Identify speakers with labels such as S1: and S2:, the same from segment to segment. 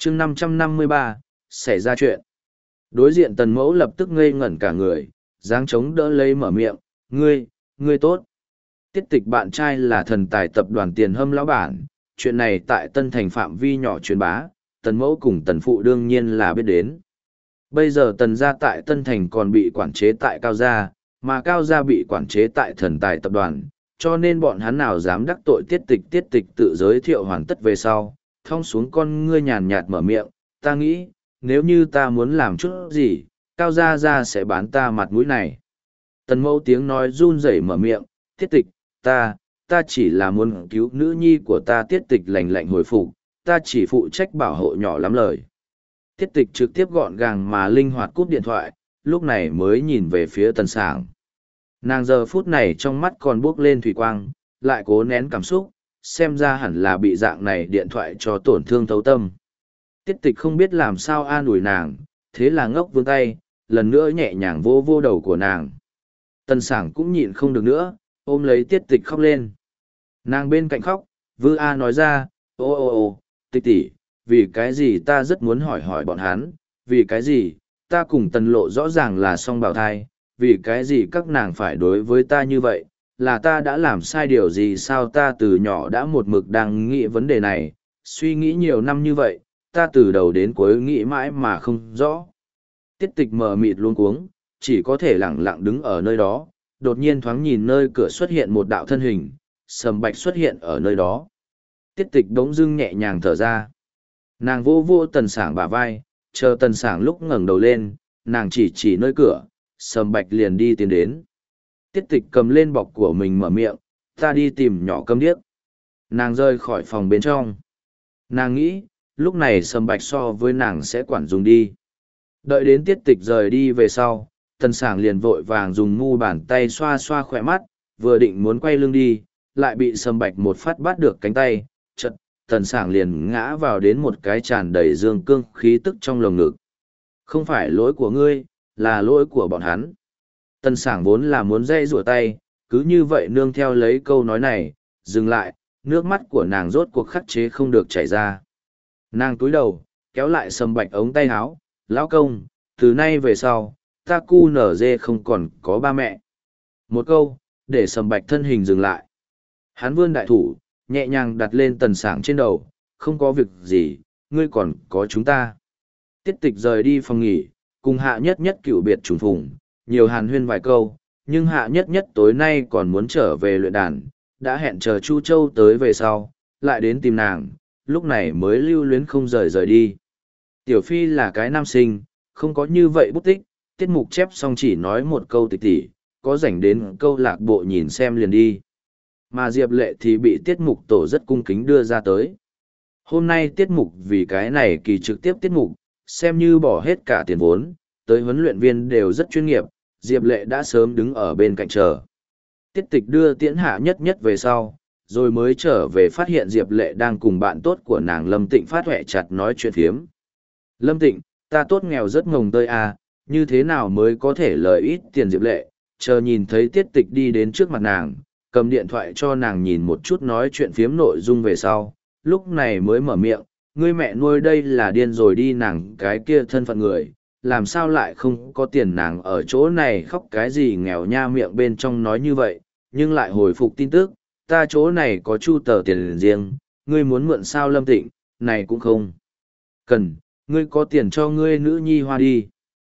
S1: chương 553, xảy ra chuyện. Đối diện tần mẫu lập tức ngây ngẩn cả người, dáng chống đỡ lấy mở miệng, ngươi tốt. Tiết tịch bạn trai là thần tài tập đoàn Tiền Hâm lão bản, chuyện này tại Tân Thành phạm vi nhỏ truyền bá, tần mẫu cùng tần phụ đương nhiên là biết đến. Bây giờ tần gia tại Tân Thành còn bị quản chế tại Cao Gia, mà Cao Gia bị quản chế tại thần tài tập đoàn, cho nên bọn hắn nào dám đắc tội tiết tịch tự giới thiệu hoàn tất về sau, thong xuống con ngươi nhàn nhạt mở miệng, ta nghĩ, nếu như ta muốn làm chút gì, Cao Gia sẽ bán ta mặt mũi này. Tần mẫu tiếng nói run rẩy mở miệng, tiết tịch, ta chỉ là muốn cứu nữ nhi của ta tiết tịch lành lạnh hồi phục, ta chỉ phụ trách bảo hộ nhỏ lắm lời. Tiết tịch trực tiếp gọn gàng mà linh hoạt cúp điện thoại, lúc này mới nhìn về phía tần sảng. Nàng giờ phút này trong mắt còn buốc lên thủy quang, lại cố nén cảm xúc, xem ra hẳn là bị dạng này điện thoại cho tổn thương thấu tâm. Tiết tịch không biết làm sao an ủi nàng, thế là ngốc vươn tay, lần nữa nhẹ nhàng vô vô đầu của nàng. Tần sảng cũng nhịn không được nữa, ôm lấy tiết tịch khóc lên. Nàng bên cạnh khóc, Vư A nói ra, ô, tịch tỷ, vì cái gì ta rất muốn hỏi bọn hắn, vì cái gì, ta cùng tần lộ rõ ràng là song bào thai, vì cái gì các nàng phải đối với ta như vậy, là ta đã làm sai điều gì sao ta từ nhỏ đã một mực đang nghĩ vấn đề này, suy nghĩ nhiều năm như vậy, ta từ đầu đến cuối nghĩ mãi mà không rõ. Tiết tịch mờ mịt luống cuống, chỉ có thể lặng lặng đứng ở nơi đó, đột nhiên thoáng nhìn nơi cửa xuất hiện một đạo thân hình, Sầm Bạch xuất hiện ở nơi đó. Tiết tịch đống dưng nhẹ nhàng thở ra. Nàng vô tần sảng bả vai, chờ tần sảng lúc ngẩng đầu lên, nàng chỉ nơi cửa, Sầm Bạch liền đi tiến đến. Tiết tịch cầm lên bọc của mình mở miệng, ta đi tìm nhỏ câm điếc. Nàng rơi khỏi phòng bên trong. Nàng nghĩ, lúc này Sầm Bạch so với nàng sẽ quản dùng đi. Đợi đến tiết tịch rời đi về sau, tần sảng liền vội vàng dùng mu bàn tay xoa xoa khỏe mắt, vừa định muốn quay lưng đi, lại bị Sầm Bạch một phát bắt được cánh tay, chật, tần sảng liền ngã vào đến một cái tràn đầy dương cương khí tức trong lồng ngực. Không phải lỗi của ngươi, là lỗi của bọn hắn. Tần sảng vốn là muốn dây rủa tay, cứ như vậy nương theo lấy câu nói này, dừng lại, nước mắt của nàng rốt cuộc khắc chế không được chảy ra. Nàng túi đầu, kéo lại Sầm Bạch ống tay áo, lão công, từ nay về sau, ta cu nở dê không còn có ba mẹ. Một câu, để Sầm Bạch thân hình dừng lại. Hắn vươn đại thủ, nhẹ nhàng đặt lên tần sảng trên đầu, không có việc gì, ngươi còn có chúng ta. Tiết tịch rời đi phòng nghỉ, cùng hạ nhất nhất cựu biệt trùng phùng, nhiều hàn huyên vài câu, nhưng hạ nhất nhất tối nay còn muốn trở về luyện đàn, đã hẹn chờ Chu Châu tới về sau, lại đến tìm nàng, lúc này mới lưu luyến không rời đi. Tiểu Phi là cái nam sinh, không có như vậy bút tích, tiết mục chép xong chỉ nói một câu tịch tỉ, có rảnh đến câu lạc bộ nhìn xem liền đi. Mà Diệp Lệ thì bị tiết mục tổ rất cung kính đưa ra tới. Hôm nay tiết mục vì cái này kỳ trực tiếp tiết mục, xem như bỏ hết cả tiền vốn, tới huấn luyện viên đều rất chuyên nghiệp, Diệp Lệ đã sớm đứng ở bên cạnh chờ. Tiết tịch đưa tiễn hạ nhất nhất về sau, rồi mới trở về phát hiện Diệp Lệ đang cùng bạn tốt của nàng Lâm Tịnh phát huệ chặt nói chuyện phiếm. Lâm Tịnh, ta tốt nghèo rất ngồng tơi à, như thế nào mới có thể lời ít tiền Diệp Lệ, chờ nhìn thấy tiết tịch đi đến trước mặt nàng, cầm điện thoại cho nàng nhìn một chút nói chuyện phiếm nội dung về sau, lúc này mới mở miệng, ngươi mẹ nuôi đây là điên rồi đi nàng cái kia thân phận người, làm sao lại không có tiền nàng ở chỗ này khóc cái gì nghèo nha miệng bên trong nói như vậy, nhưng lại hồi phục tin tức, ta chỗ này có chu tờ tiền riêng, ngươi muốn mượn sao Lâm Tịnh, này cũng không cần, ngươi có tiền cho ngươi nữ nhi hoa đi.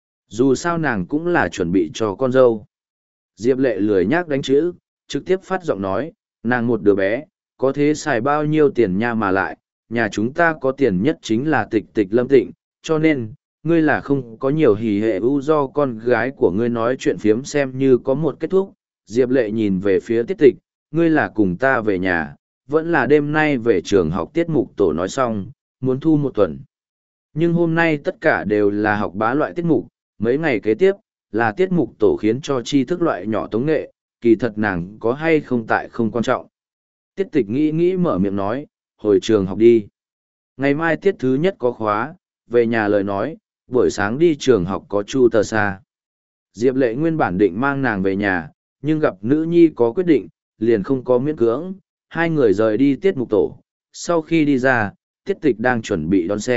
S1: Dù sao nàng cũng là chuẩn bị cho con dâu. Diệp Lệ lười nhác đánh chữ, trực tiếp phát giọng nói, nàng một đứa bé, có thế xài bao nhiêu tiền nha mà lại, nhà chúng ta có tiền nhất chính là tịch tịch Lâm Tịnh, cho nên, ngươi là không có nhiều hỉ hệ ưu do con gái của ngươi nói chuyện phiếm xem như có một kết thúc. Diệp Lệ nhìn về phía tiết tịch, ngươi là cùng ta về nhà, vẫn là đêm nay về trường học tiết mục tổ nói xong, muốn thu một tuần. Nhưng hôm nay tất cả đều là học bá loại tiết mục, mấy ngày kế tiếp, là tiết mục tổ khiến cho tri thức loại nhỏ tống nghệ, kỳ thật nàng có hay không tại không quan trọng. Tiết tịch nghĩ mở miệng nói, hồi trường học đi. Ngày mai tiết thứ nhất có khóa, về nhà lời nói, buổi sáng đi trường học có chu tờ xa. Diệp Lệ nguyên bản định mang nàng về nhà, nhưng gặp nữ nhi có quyết định, liền không có miễn cưỡng, hai người rời đi tiết mục tổ. Sau khi đi ra, tiết tịch đang chuẩn bị đón xe,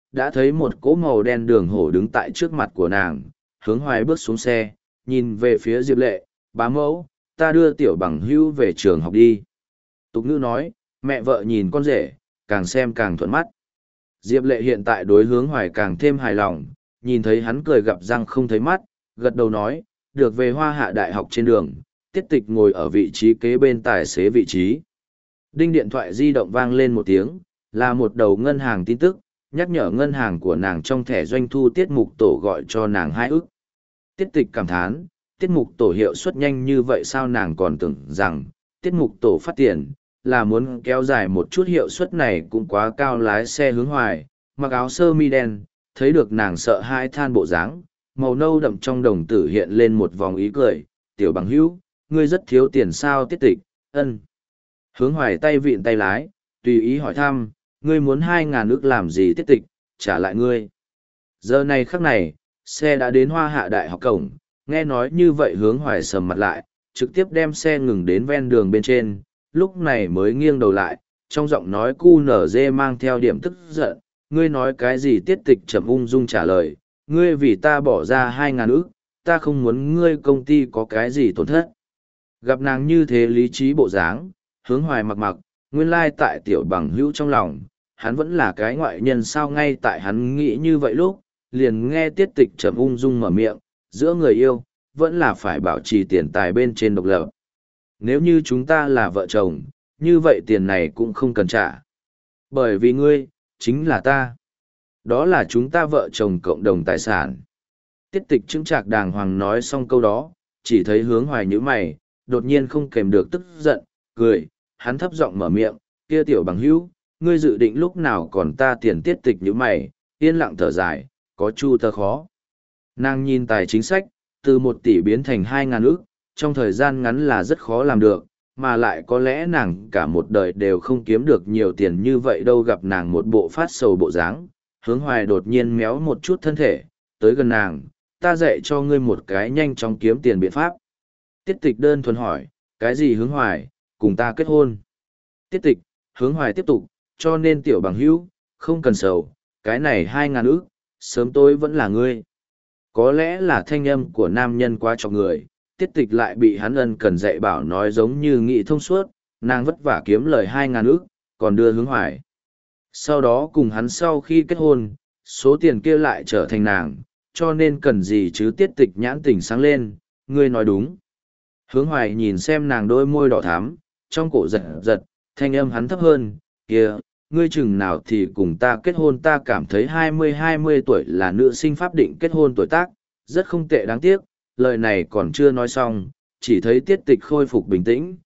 S1: đã thấy một cỗ màu đen đường hổ đứng tại trước mặt của nàng, hướng hoài bước xuống xe, nhìn về phía Diệp Lệ, bá mẫu, ta đưa tiểu bằng hữu về trường học đi. Tục ngữ nói, mẹ vợ nhìn con rể, càng xem càng thuận mắt. Diệp Lệ hiện tại đối hướng hoài càng thêm hài lòng, nhìn thấy hắn cười gặp răng không thấy mắt, gật đầu nói, được về Hoa Hạ Đại học trên đường, Tiết Tịch ngồi ở vị trí kế bên tài xế vị trí. Đinh điện thoại di động vang lên một tiếng, là một đầu ngân hàng tin tức, nhắc nhở ngân hàng của nàng trong thẻ doanh thu tiết mục tổ gọi cho nàng 2 ức. Tiết Tịch cảm thán, tiết mục tổ hiệu suất nhanh như vậy sao nàng còn tưởng rằng, tiết mục tổ phát tiền, là muốn kéo dài một chút hiệu suất này cũng quá cao. Lái xe hướng hoài, mặc áo sơ mi đen, thấy được nàng sợ hãi than bộ dáng, màu nâu đậm trong đồng tử hiện lên một vòng ý cười, tiểu bằng hữu, ngươi rất thiếu tiền sao Tiết Tịch, ân. Hướng hoài tay vịn tay lái, tùy ý hỏi thăm, ngươi muốn 2.000 ức làm gì Tiết Tịch, trả lại ngươi. Giờ này khắc này, xe đã đến Hoa Hạ Đại học cổng, nghe nói như vậy hướng hoài sầm mặt lại, trực tiếp đem xe ngừng đến ven đường bên trên, lúc này mới nghiêng đầu lại, trong giọng nói cu nở dê mang theo điểm tức giận, ngươi nói cái gì Tiết Tịch chậm ung dung trả lời, ngươi vì ta bỏ ra 2.000 ức, ta không muốn ngươi công ty có cái gì tổn thất. Gặp nàng như thế lý trí bộ dáng, hướng hoài mặc mặc, nguyên lai tại tiểu bằng hữu trong lòng, hắn vẫn là cái ngoại nhân sao ngay tại hắn nghĩ như vậy lúc, liền nghe Tiết Tịch chậm ung dung mở miệng, giữa người yêu, vẫn là phải bảo trì tiền tài bên trên độc lập. Nếu như chúng ta là vợ chồng, như vậy tiền này cũng không cần trả. Bởi vì ngươi, chính là ta. Đó là chúng ta vợ chồng cộng đồng tài sản. Tiết Tịch chững chạc đàng hoàng nói xong câu đó, chỉ thấy hướng hoài nhíu mày, đột nhiên không kèm được tức giận, cười, hắn thấp giọng mở miệng, kia tiểu bằng hữu, ngươi dự định lúc nào còn ta tiền. Tiết Tịch nhíu mày, yên lặng thở dài, có chu tơ khó. Nàng nhìn tài chính sách, từ 1 tỷ biến thành 2.000 ức, trong thời gian ngắn là rất khó làm được, mà lại có lẽ nàng cả một đời đều không kiếm được nhiều tiền như vậy đâu. Gặp nàng một bộ phát sầu bộ dáng, hướng hoài đột nhiên méo một chút thân thể, tới gần nàng, ta dạy cho ngươi một cái nhanh chóng kiếm tiền biện pháp. Tiết Tịch đơn thuần hỏi, cái gì hướng hoài, cùng ta kết hôn. Tiết Tịch, hướng hoài tiếp tục, cho nên tiểu bằng hữu, không cần sầu, cái này 2.000 ức, sớm tối vẫn là ngươi. Có lẽ là thanh âm của nam nhân quá cho người, Tiết Tịch lại bị hắn ân cần dạy bảo nói giống như nghị thông suốt, nàng vất vả kiếm lời 2.000 ức, còn đưa hướng hoài. Sau đó cùng hắn sau khi kết hôn, số tiền kia lại trở thành nàng, cho nên cần gì chứ. Tiết Tịch nhãn tỉnh sáng lên, ngươi nói đúng. Hướng hoài nhìn xem nàng đôi môi đỏ thắm, trong cổ giật giật, thanh âm hắn thấp hơn, kia, ngươi chừng nào thì cùng ta kết hôn. Ta cảm thấy 20 tuổi là nữ sinh pháp định kết hôn tuổi tác, rất không tệ. Đáng tiếc, lời này còn chưa nói xong, chỉ thấy Tiết Tịch khôi phục bình tĩnh,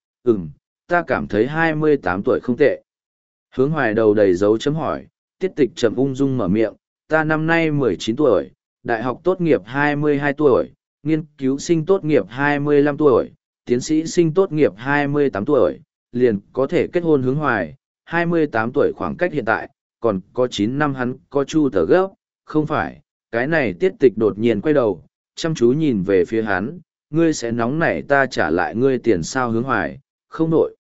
S1: ta cảm thấy 28 tuổi không tệ. Hướng hoài đầu đầy dấu chấm hỏi, Tiết Tịch chậm ung dung mở miệng, ta năm nay 19 tuổi, đại học tốt nghiệp 22 tuổi, nghiên cứu sinh tốt nghiệp 25 tuổi, tiến sĩ sinh tốt nghiệp 28 tuổi, liền có thể kết hôn. Hướng hoài, 28 tuổi khoảng cách hiện tại, còn có 9 năm. Hắn có chu tờ gấp, không phải, cái này. Tiết Tịch đột nhiên quay đầu, chăm chú nhìn về phía hắn, ngươi sẽ nóng nảy ta trả lại ngươi tiền sao. Hướng hoài, không vội.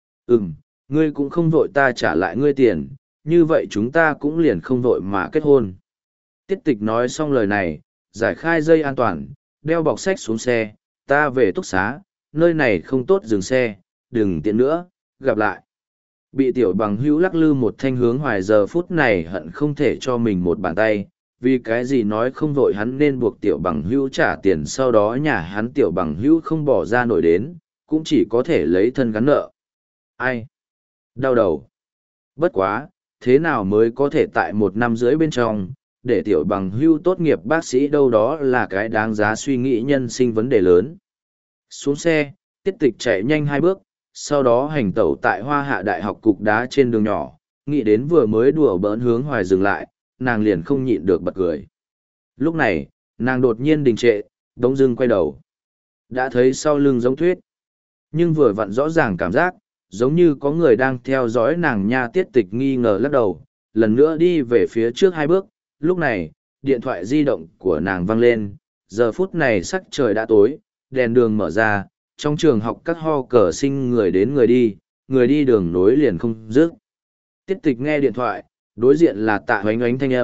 S1: Ngươi cũng không vội ta trả lại ngươi tiền, như vậy chúng ta cũng liền không vội mà kết hôn. Tiết Tịch nói xong lời này, giải khai dây an toàn, đeo bọc sách xuống xe, ta về túc xá, nơi này không tốt dừng xe, đừng tiện nữa, gặp lại. Bị tiểu bằng hữu lắc lư một thanh. Hướng hoài giờ phút này hận không thể cho mình một bàn tay, vì cái gì nói không vội hắn nên buộc tiểu bằng hữu trả tiền, sau đó nhà hắn tiểu bằng hữu không bỏ ra nổi đến, cũng chỉ có thể lấy thân gắn nợ. Ai? Đau đầu. Bất quá, thế nào mới có thể tại 1 năm rưỡi bên trong, để tiểu bằng hữu tốt nghiệp bác sĩ đâu, đó là cái đáng giá suy nghĩ nhân sinh vấn đề lớn. Xuống xe, Tiết Tịch chạy nhanh 2 bước, sau đó hành tẩu tại Hoa Hạ Đại học cục đá trên đường nhỏ, nghĩ đến vừa mới đùa bỡn hướng hoài dừng lại, nàng liền không nhịn được bật cười. Lúc này, nàng đột nhiên đình trệ, đống dưng quay đầu. Đã thấy sau lưng giống Thuyết, nhưng vừa vặn rõ ràng cảm giác, giống như có người đang theo dõi nàng nha. Tiết Tịch nghi ngờ lắc đầu, lần nữa đi về phía trước 2 bước. Lúc này, điện thoại di động của nàng vang lên, giờ phút này sắc trời đã tối, đèn đường mở ra, trong trường học các ho cờ sinh người đến người đi đường nối liền không dứt. Tiết Tịch nghe điện thoại, đối diện là Tạ Oánh Oánh thanh âm,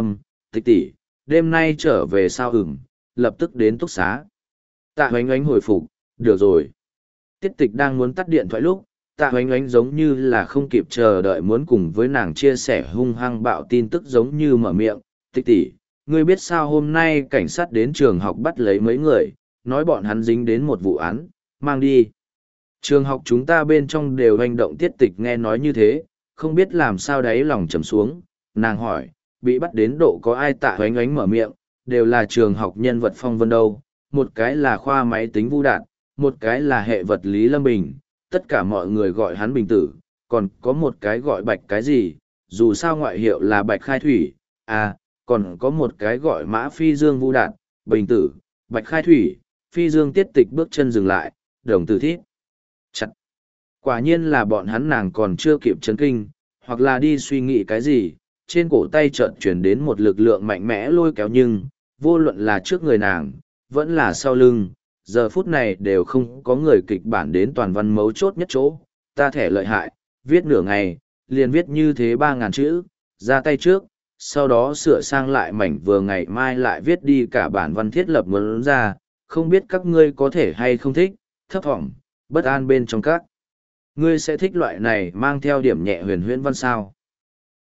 S1: tịch tỷ, đêm nay trở về sao lập tức đến túc xá. Tạ Hoánh Oánh hồi phục, được rồi. Tiết tịch đang muốn tắt điện thoại lúc, Tạ Hoánh Oánh giống như là không kịp chờ đợi muốn cùng với nàng chia sẻ hung hăng bạo tin tức giống như mở miệng. Tịch tỷ, ngươi biết sao hôm nay cảnh sát đến trường học bắt lấy mấy người, nói bọn hắn dính đến một vụ án, mang đi. Trường học chúng ta bên trong đều hành động. Tiết tịch nghe nói như thế, không biết làm sao đáy lòng trầm xuống, nàng hỏi, bị bắt đến độ có ai? Tạ Hoánh Oánh mở miệng, đều là trường học nhân vật phong vân đâu, một cái là khoa máy tính Vu Đạt, một cái là hệ vật lý Lâm Bình, tất cả mọi người gọi hắn Bình Tử, còn có một cái gọi Bạch cái gì, dù sao ngoại hiệu là Bạch Khai Thủy, còn có một cái gọi Mã Phi Dương. Vu Đạt, Bình Tử, Bạch Khai Thủy, Phi Dương. Tiết tịch bước chân dừng lại, đồng tử thít chặt. Quả nhiên là bọn hắn. Nàng còn chưa kịp chấn kinh, hoặc là đi suy nghĩ cái gì, trên cổ tay chợt chuyển đến một lực lượng mạnh mẽ lôi kéo, nhưng vô luận là trước người nàng vẫn là sau lưng, giờ phút này đều không có người kịch bản đến toàn văn mấu chốt nhất chỗ. Ta thẻ lợi hại, viết nửa ngày liền viết như thế 3.000 chữ, ra tay trước, sau đó sửa sang lại mảnh vừa, ngày mai lại viết đi cả bản văn thiết lập muốn ra. Không biết các ngươi có thể hay không thích, thấp thỏm bất an bên trong các ngươi sẽ thích loại này mang theo điểm nhẹ huyền huyễn văn sao?